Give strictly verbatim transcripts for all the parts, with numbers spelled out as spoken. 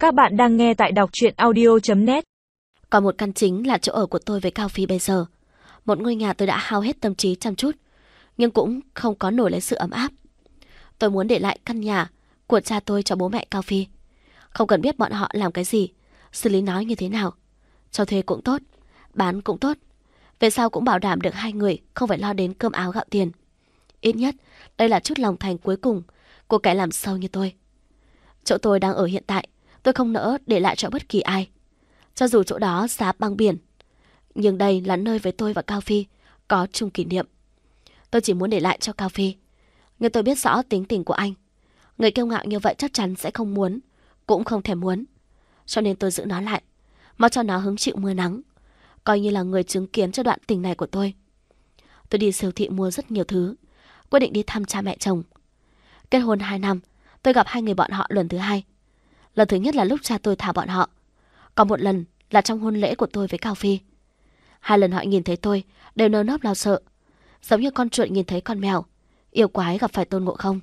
Các bạn đang nghe tại đọc truyện audio chấm net. Còn một căn chính là chỗ ở của tôi với Cao Phi bây giờ. Một ngôi nhà tôi đã hao hết tâm trí chăm chút, nhưng cũng không có nổi lấy sự ấm áp. Tôi muốn để lại căn nhà của cha tôi cho bố mẹ Cao Phi. Không cần biết bọn họ làm cái gì, xử lý nó như thế nào. Cho thuê cũng tốt, bán cũng tốt. Về sau cũng bảo đảm được hai người không phải lo đến cơm áo gạo tiền. Ít nhất, đây là chút lòng thành cuối cùng của kẻ làm sâu như tôi. Chỗ tôi đang ở hiện tại, tôi không nỡ để lại cho bất kỳ ai. Cho dù chỗ đó giá băng biển, nhưng đây là nơi với tôi và Cao Phi có chung kỷ niệm. Tôi chỉ muốn để lại cho Cao Phi. Nhưng tôi biết rõ tính tình của anh. Người kiêu ngạo như vậy chắc chắn sẽ không muốn, cũng không thể muốn. Cho nên tôi giữ nó lại, mau cho nó hứng chịu mưa nắng, coi như là người chứng kiến cho đoạn tình này của tôi. Tôi đi siêu thị mua rất nhiều thứ, quyết định đi thăm cha mẹ chồng. Kết hôn hai năm, tôi gặp hai người bọn họ lần thứ hai. Lần thứ nhất là lúc cha tôi thả bọn họ, còn một lần là trong hôn lễ của tôi với Cao Phi. Hai lần họ nhìn thấy tôi đều nơm nớp lo sợ, giống như con chuột nhìn thấy con mèo, yêu quái gặp phải Tôn Ngộ Không.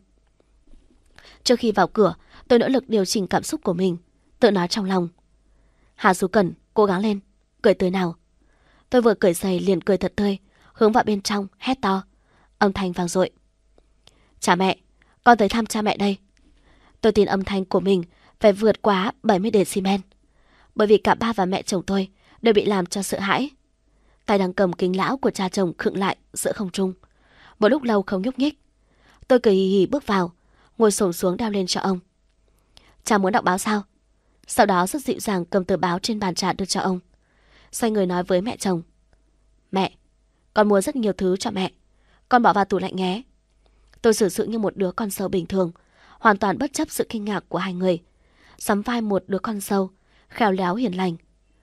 Trước khi vào cửa, tôi nỗ lực điều chỉnh cảm xúc của mình, tự nói trong lòng: Hà Du Cẩn, cố gắng lên, cười tươi nào. Tôi vừa cởi giày liền cười thật tươi, hướng vào bên trong hét to, âm thanh vang dội: Cha mẹ, con tới thăm cha mẹ đây. Tôi tin âm thanh của mình phải vượt quá bảy mươi decibel, bởi vì cả ba và mẹ chồng tôi đều bị làm cho sợ hãi. Tay đang cầm kính lão của cha chồng khựng lại giữa không trung, một lúc lâu không nhúc nhích. Tôi cười hì hì bước vào, ngồi xổm xuống đeo lên cho ông. Cha muốn đọc báo sao? Sau đó rất dịu dàng cầm tờ báo trên bàn trà đưa cho ông. Xoay người nói với mẹ chồng: Mẹ, con mua rất nhiều thứ cho mẹ, con bỏ vào tủ lạnh nhé. Tôi xử sự như một đứa con sâu bình thường, hoàn toàn bất chấp sự kinh ngạc của hai người, sắm vai một đứa con sâu khéo léo hiền lành.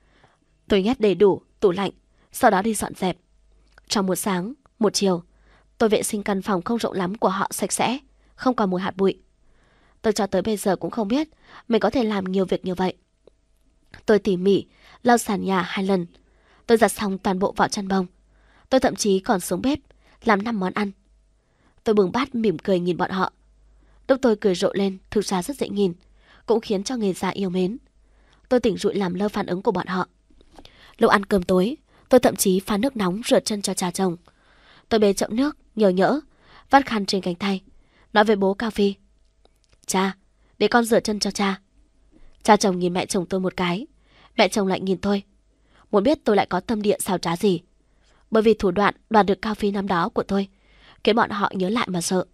Tôi nhét đầy đủ tủ lạnh, sau đó đi dọn dẹp. Trong một sáng, một chiều, tôi vệ sinh căn phòng không rộng lắm của họ sạch sẽ, không còn mùi hạt bụi. Tôi cho tới bây giờ cũng không biết mình có thể làm nhiều việc như vậy. Tôi tỉ mỉ lau sàn nhà hai lần. Tôi giặt xong toàn bộ vỏ chăn bông. Tôi thậm chí còn xuống bếp làm năm món ăn. Tôi bưng bát mỉm cười nhìn bọn họ. Lúc tôi cười rộ lên thực ra rất dễ nhìn, cũng khiến cho người già yêu mến. Tôi tỉnh rụi làm lơ phản ứng của bọn họ. Lúc ăn cơm tối, tôi thậm chí pha nước nóng rửa chân cho cha chồng. Tôi bê chậu nước nhờ nhỡ, vắt khăn trên cánh tay, nói với bố Cao Phi: Cha, để con rửa chân cho cha. Cha chồng nhìn mẹ chồng tôi một cái, mẹ chồng lại nhìn tôi, muốn biết tôi lại có tâm địa xảo trá gì. Bởi vì thủ đoạn đoạt được Cao Phi năm đó của tôi khiến bọn họ nhớ lại mà sợ.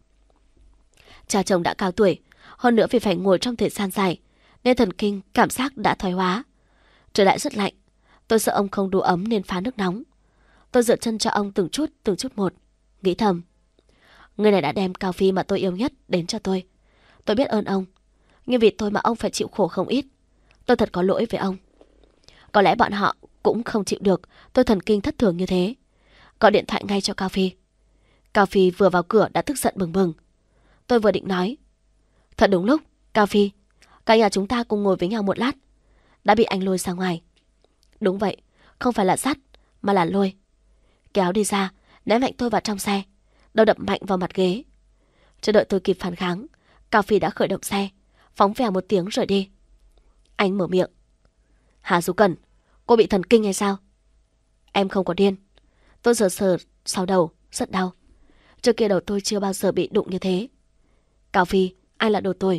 Cha chồng đã cao tuổi, hơn nữa vì phải ngồi trong thời gian dài nên thần kinh cảm giác đã thoái hóa. Trời lại rất lạnh, tôi sợ ông không đủ ấm nên pha nước nóng. Tôi rửa chân cho ông từng chút từng chút một, nghĩ thầm: Người này đã đem Cao Phi mà tôi yêu nhất đến cho tôi. Tôi biết ơn ông, nhưng vì tôi mà ông phải chịu khổ không ít. Tôi thật có lỗi với ông. Có lẽ bọn họ cũng không chịu được tôi thần kinh thất thường như thế. Gọi điện thoại ngay cho Cao Phi. Cao Phi vừa vào cửa đã tức giận bừng bừng. Tôi vừa định nói: Thật đúng lúc, Cao Phi, cả nhà chúng ta cùng ngồi với nhau một lát, đã bị anh lôi ra ngoài. Đúng vậy, không phải là dắt mà là lôi. Kéo đi ra, ném mạnh tôi vào trong xe, đầu đập mạnh vào mặt ghế. Chưa đợi tôi kịp phản kháng, Cao Phi đã khởi động xe, phóng vèo một tiếng rời đi. Anh mở miệng: Hà Du Cẩn, cô bị thần kinh hay sao? Em không có điên. Tôi sờ sờ sau đầu, rất đau. Trước kia đầu tôi chưa bao giờ bị đụng như thế. Cao Phi, anh là đồ tồi.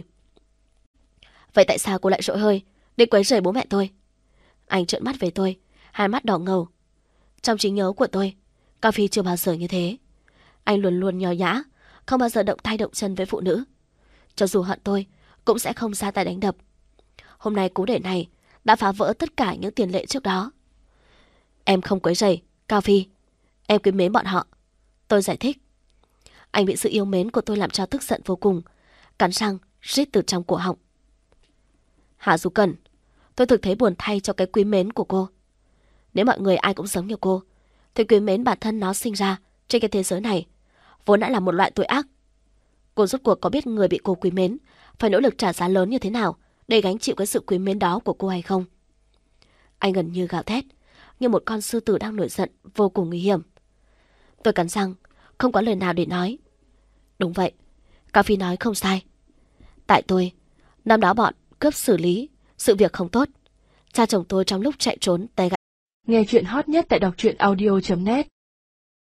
Vậy tại sao cô lại rỗi hơi để quấy rầy bố mẹ tôi? Anh trợn mắt về tôi, hai mắt đỏ ngầu. Trong trí nhớ của tôi, Cao Phi chưa bao giờ như thế. Anh luôn luôn nho nhã, không bao giờ động tay động chân với phụ nữ. Cho dù hận tôi, cũng sẽ không ra tay đánh đập. Hôm nay cú đẩy này đã phá vỡ tất cả những tiền lệ trước đó. Em không quấy rầy, Cao Phi. Em quý mến bọn họ. Tôi giải thích. Anh bị sự yêu mến của tôi làm cho tức giận vô cùng, cắn răng rít từ trong cổ họng. Hà Du Cẩn, tôi thực thấy buồn thay cho cái quý mến của cô. Nếu mọi người ai cũng giống như cô, thì quý mến bản thân nó sinh ra trên cái thế giới này vốn đã là một loại tội ác. Cô rốt cuộc có biết người bị cô quý mến phải nỗ lực trả giá lớn như thế nào để gánh chịu cái sự quý mến đó của cô hay không? Anh gần như gào thét, như một con sư tử đang nổi giận vô cùng nguy hiểm. Tôi cắn răng, không có lời nào để nói. Đúng vậy, Cao Phi nói không sai. Tại tôi, năm đó bọn cướp xử lý Sự việc không tốt. Cha chồng tôi trong lúc chạy trốn tay gãy. Nghe chuyện hot nhất tại đọc truyện audio chấm net